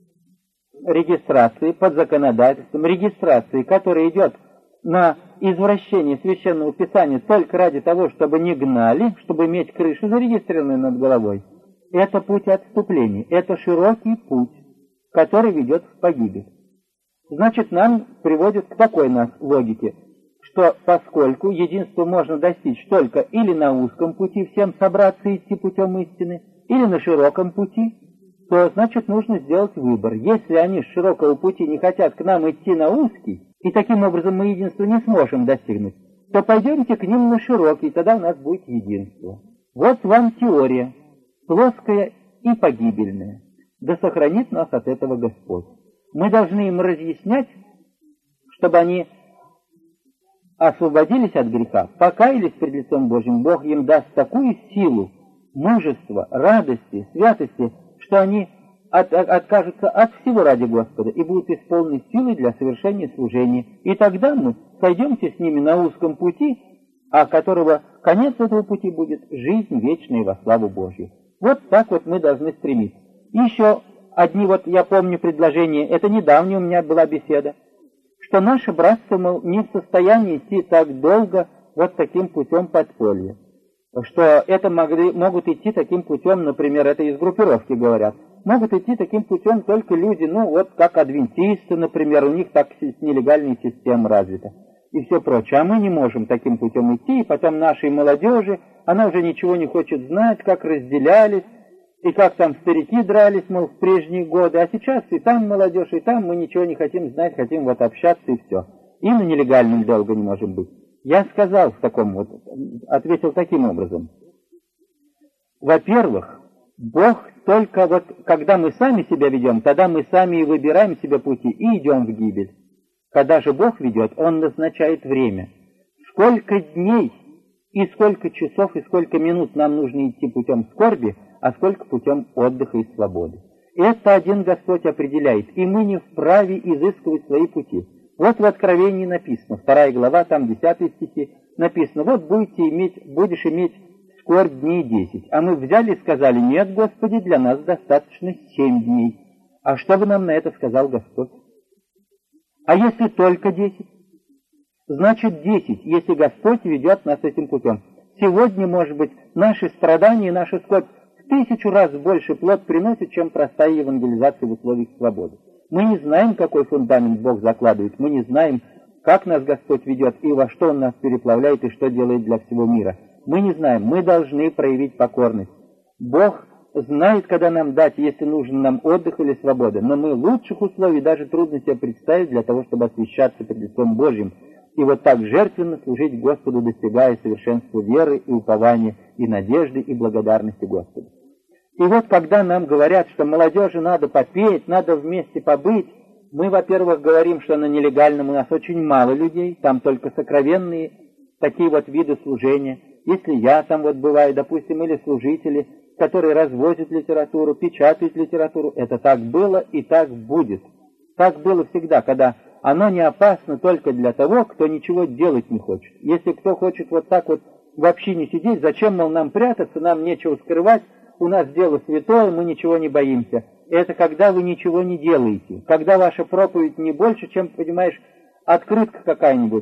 регистрации под законодательством, регистрации, которая идет на извращение Священного Писания только ради того, чтобы не гнали, чтобы иметь крышу зарегистрированную над головой, это путь отступления, это широкий путь, который ведет в погибель. Значит, нам приводит к такой логике, что поскольку единство можно достичь только или на узком пути всем собраться и идти путем истины, или на широком пути, то, значит, нужно сделать выбор. Если они с широкого пути не хотят к нам идти на узкий, и таким образом мы единства не сможем достигнуть, то пойдемте к ним на широкий, тогда у нас будет единство. Вот вам теория, плоская и погибельная. Да сохранит нас от этого Господь. Мы должны им разъяснять, чтобы они освободились от греха, покаялись перед лицом Божьим, Бог им даст такую силу, мужество, радости, святости, что они откажутся от всего ради Господа и будут исполнены силой для совершения служения. И тогда мы сойдемся с ними на узком пути, а которого конец этого пути будет жизнь вечная во славу Божью. Вот так вот мы должны стремиться. И еще одни вот, я помню предложения, это недавняя у меня была беседа, что наше братство, мол, не в состоянии идти так долго вот таким путем подполья. Что это могут идти таким путем, например, это из группировки говорят, могут идти таким путем только люди, ну вот как адвентисты, например, у них так нелегальная система развита и все прочее. А мы не можем таким путем идти, и потом нашей молодежи, она уже ничего не хочет знать, как разделялись, и как там старики дрались, мол, в прежние годы, а сейчас и там молодежь, и там мы ничего не хотим знать, хотим вот общаться и все. И на нелегальном долго не можем быть. Я сказал в таком вот, ответил таким образом. Во-первых, Бог только вот, когда мы сами себя ведем, тогда мы сами и выбираем себе пути и идем в гибель. Когда же Бог ведет, Он назначает время. Сколько дней и сколько часов и сколько минут нам нужно идти путем скорби, а сколько путем отдыха и свободы. Это один Господь определяет, и мы не вправе изыскивать свои пути. Вот в Откровении написано, 2 глава, там 10 стихи, написано, вот будешь иметь скорбь дней 10. А мы взяли и сказали, нет, Господи, для нас достаточно 7 дней. А что бы нам на это сказал Господь? А если только 10? Значит 10, если Господь ведет нас этим путем. Сегодня, может быть, наши страдания и наша скорбь в 1000 раз больше плод приносит, чем простая евангелизация в условиях свободы. Мы не знаем, какой фундамент Бог закладывает, мы не знаем, как нас Господь ведет и во что Он нас переплавляет и что делает для всего мира. Мы не знаем, мы должны проявить покорность. Бог знает, когда нам дать, если нужен нам отдых или свобода, но мы лучших условий даже трудно себе представить для того, чтобы освящаться пред лицом Божьим и вот так жертвенно служить Господу, достигая совершенства веры и упования, и надежды, и благодарности Господу. И вот когда нам говорят, что молодежи надо попеть, надо вместе побыть, мы, во-первых, говорим, что на нелегальном у нас очень мало людей, там только сокровенные такие вот виды служения. Если я там вот бываю, допустим, или служители, которые развозят литературу, печатают литературу, это так было и так будет. Так было всегда, когда оно не опасно только для того, кто ничего делать не хочет. Если кто хочет вот так вот вообще не сидеть, зачем, мол, нам прятаться, нам нечего скрывать, у нас дело святое, мы ничего не боимся. Это когда вы ничего не делаете, когда ваша проповедь не больше, чем, понимаешь, открытка какая-нибудь,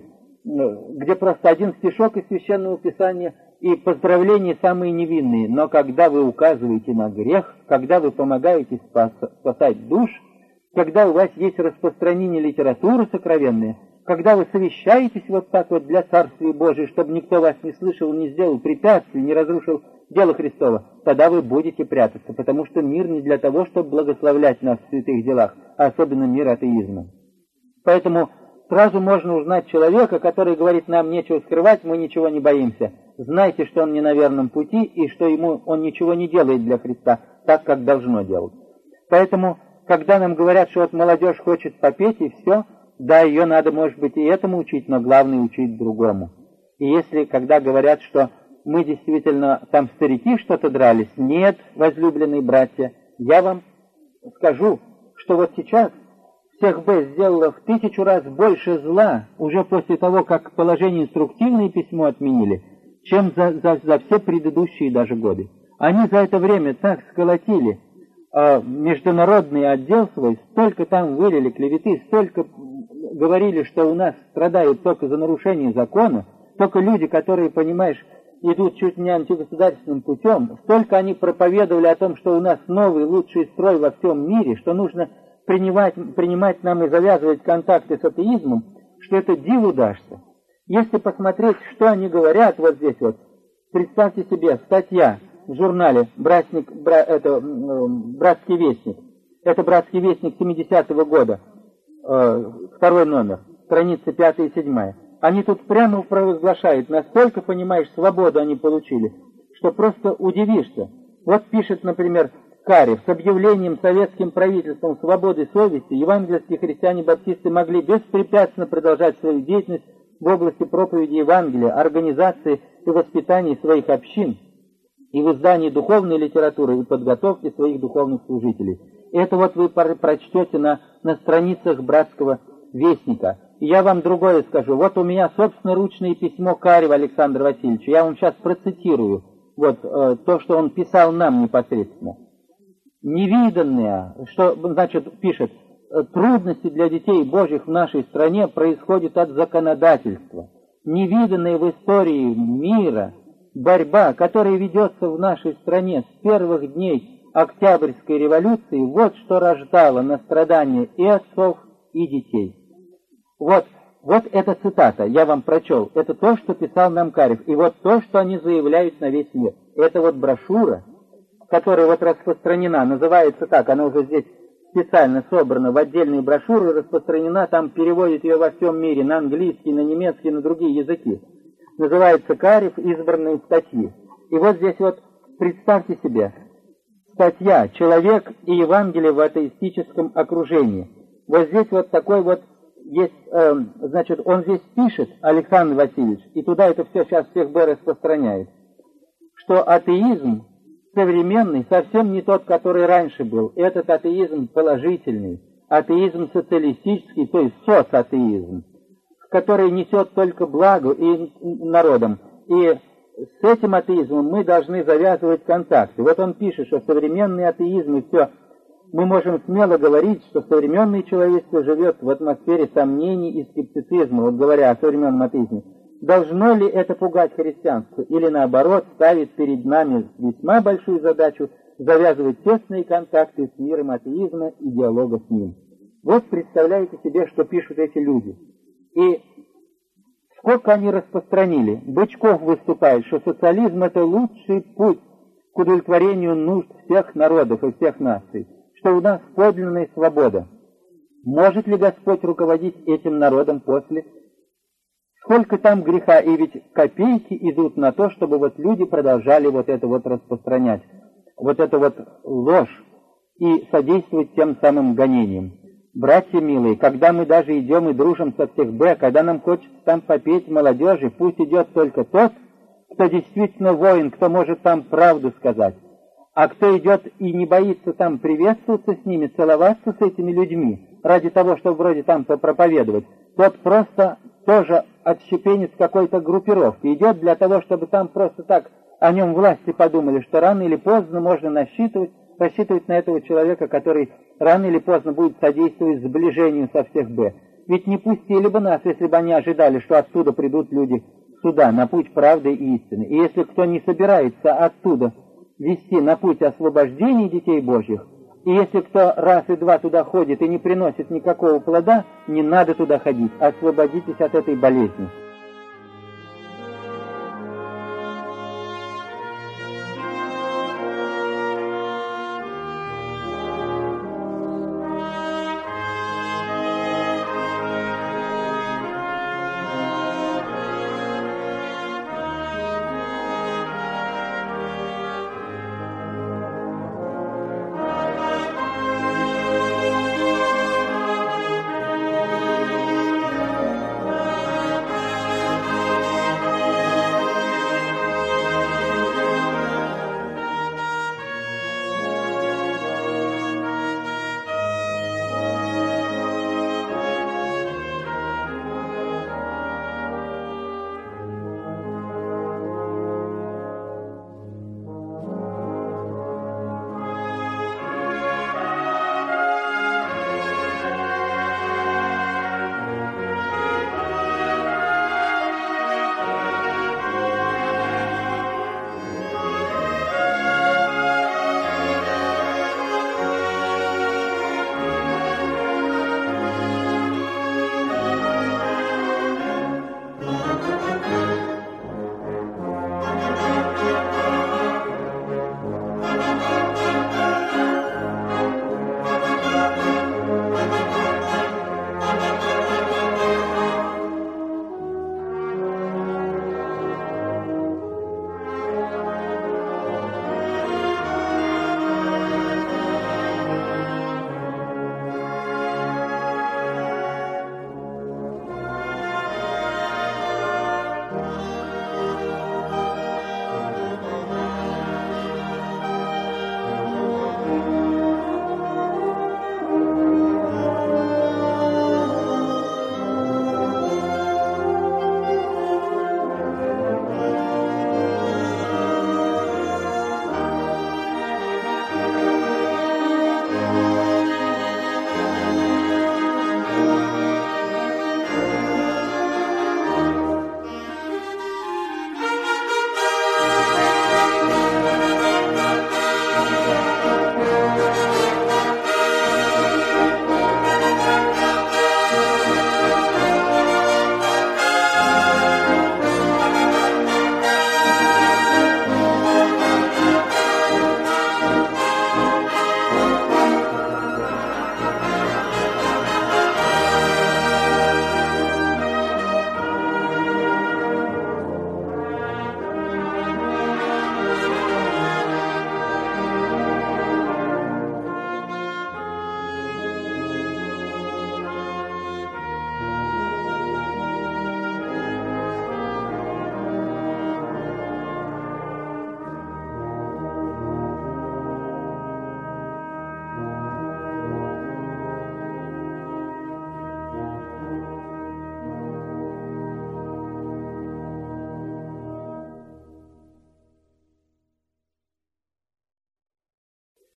где просто один стишок из Священного Писания и поздравления самые невинные. Но когда вы указываете на грех, когда вы помогаете спасать душ, когда у вас есть распространение литературы сокровенной, когда вы совещаетесь вот так вот для Царствия Божия, чтобы никто вас не слышал, не сделал препятствий, не разрушил дело Христово, тогда вы будете прятаться, потому что мир не для того, чтобы благословлять нас в святых делах, а особенно мир атеизма. Поэтому сразу можно узнать человека, который говорит, нам нечего скрывать, мы ничего не боимся. Знайте, что он не на верном пути и что он ничего не делает для Христа так, как должно делать. Поэтому, когда нам говорят, что вот молодежь хочет попеть и все, да, ее надо, может быть, и этому учить, но главное учить другому. И если, когда говорят, что мы действительно там старики что-то дрались, нет, возлюбленные братья, я вам скажу, что вот сейчас всех Б сделало в 1000 раз больше зла, уже после того, как положение инструктивное письмо отменили, чем за все предыдущие даже годы. Они за это время так сколотили международный отдел свой, столько там вылили клеветы, столько говорили, что у нас страдают только за нарушение закона, только люди, которые, понимаешь, идут чуть не антигосударственным путем, столько они проповедовали о том, что у нас новый лучший строй во всем мире, что нужно принимать нам и завязывать контакты с атеизмом, что это диву дашься. Если посмотреть, что они говорят вот здесь вот, представьте себе, статья в журнале «Братский вестник». Это «Братский вестник» 70-го года, 2 номер, страницы 5 и 7. Они тут прямо провозглашают, настолько, понимаешь, свободу они получили, что просто удивишься. Вот пишет, например, Карев, с объявлением советским правительством свободы совести евангельские христиане-баптисты могли беспрепятственно продолжать свою деятельность в области проповеди Евангелия, организации и воспитания своих общин, и в издании духовной литературы и подготовке своих духовных служителей. Это вот вы прочтете на страницах братского вестника. И я вам другое скажу. Вот у меня собственноручное письмо Карева Александра Васильевича. Я вам сейчас процитирую вот то, что он писал нам непосредственно. Невиданное, что, значит, пишет, трудности для детей Божьих в нашей стране происходят от законодательства. Невиданная в истории мира борьба, которая ведется в нашей стране с первых дней Октябрьской революции, вот что рождало настрадание и отцов, и детей. Вот эта цитата, я вам прочел, это то, что писал нам Карев, и вот то, что они заявляют на весь мир. Это вот брошюра, которая вот распространена, называется так, она уже здесь специально собрана в отдельные брошюры, распространена, там переводят ее во всем мире, на английский, на немецкий, на другие языки. Называется «Карев. Избранные статьи». И вот здесь вот, представьте себе, статья «Человек и Евангелие в атеистическом окружении». Вот здесь вот такой вот есть, значит, он здесь пишет, Александр Васильевич, и туда это все сейчас всех распространяет, что атеизм современный совсем не тот, который раньше был. Этот атеизм положительный, атеизм социалистический, то есть соцатеизм, который несет только благо и народам. И с этим атеизмом мы должны завязывать контакты. Вот он пишет, что современный атеизм и все. Мы можем смело говорить, что современное человечество живет в атмосфере сомнений и скептицизма, вот говоря о современном атеизме. Должно ли это пугать христианство? Или наоборот, ставит перед нами весьма большую задачу завязывать тесные контакты с миром атеизма и диалога с ним? Вот представляете себе, что пишут эти люди. И сколько они распространили. Бычков выступает, что социализм — это лучший путь к удовлетворению нужд всех народов и всех наций, что у нас подлинная свобода. Может ли Господь руководить этим народом после? Сколько там греха, и ведь копейки идут на то, чтобы вот люди продолжали вот это вот распространять, вот эту вот ложь и содействовать тем самым гонениям. Братья милые, когда мы даже идем и дружим со всех Б, когда нам хочется там попеть молодежи, пусть идет только тот, кто действительно воин, кто может там правду сказать. А кто идет и не боится там приветствоваться с ними, целоваться с этими людьми, ради того, чтобы вроде там попроповедовать, тот просто тоже отщепенец какой-то группировки, идет для того, чтобы там просто так о нем власти подумали, что рано или поздно можно рассчитывать на этого человека, который рано или поздно будет содействовать сближению со всех Б. Ведь не пустили бы нас, если бы они ожидали, что оттуда придут люди сюда, на путь правды и истины. И если кто не собирается оттуда вести на путь освобождения детей Божьих, и если кто раз и два туда ходит и не приносит никакого плода, не надо туда ходить, освободитесь от этой болезни.